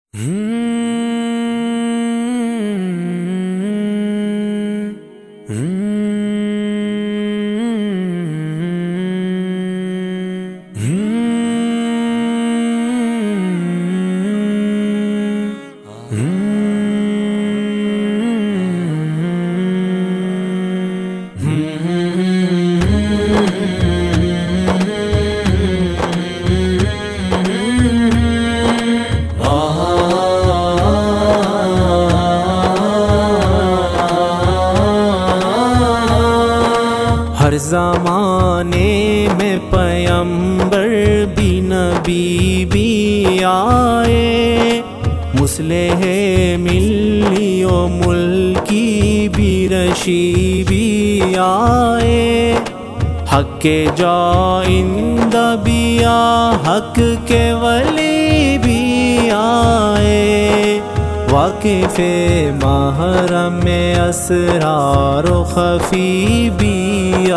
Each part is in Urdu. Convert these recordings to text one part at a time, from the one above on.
ہر زمانے میں پیغمبر بھی نبی بھی آئے، مصلح ملی و ملکی بھی رشی بھی آئے، حق کے جائندہ بھی حق کے ولی بھی آئے، واقف محرم میں اسرار و خفی بھی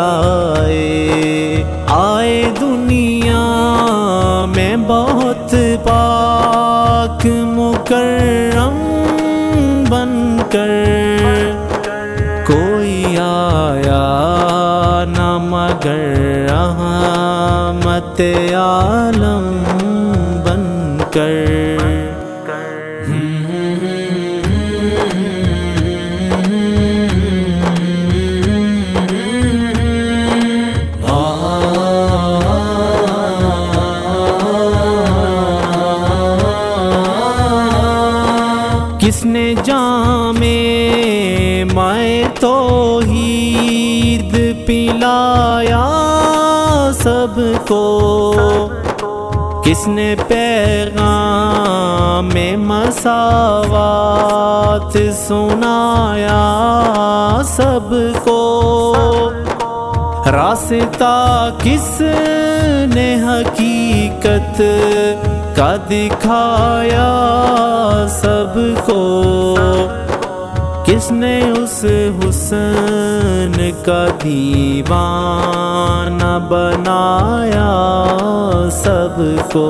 آئے دنیا میں بہت پاک مکرم بن کر، کوئی آیا نہ مگر رحمت عالم بن کر۔ کس نے جام مائے توحید پلایا سب کو، کس نے پیغام مساوات سنایا سب کو، راستہ کس نے حقیقت کا دکھایا سب کو، کس نے اس حسن کا دیوانہ بنایا سب کو۔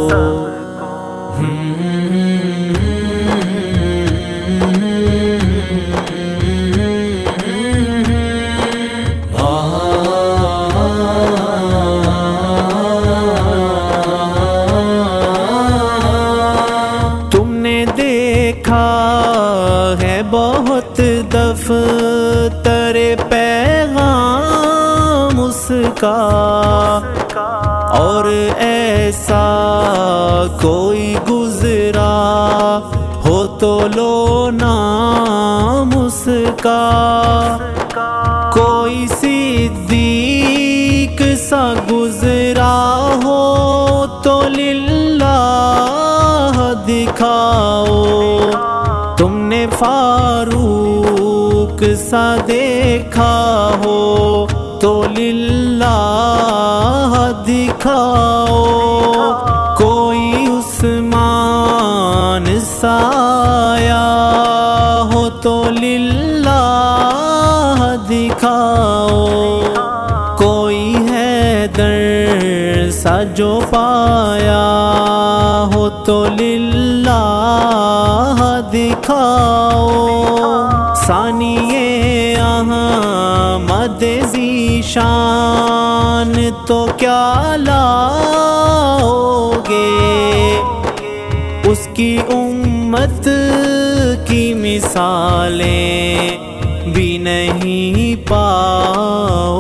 ہے بہت دفتر پیغام اس کا، اور ایسا کوئی گزرا ہو تو لو نام اس کا، کوئی صدیق سا گزرا ہو تو للہ دکھاؤ، تم نے فاروق سا دیکھا ہو تو للہ دکھاؤ، کوئی عثمان سا آیا ہو تو للہ دکھاؤ، کوئی حیدر سا جو پایا ہو تو للہ دکھاؤ، ثانیہ احمد ذیشان تو کیا لاؤ گے، اس کی امت کی مثالیں بھی نہیں پاؤ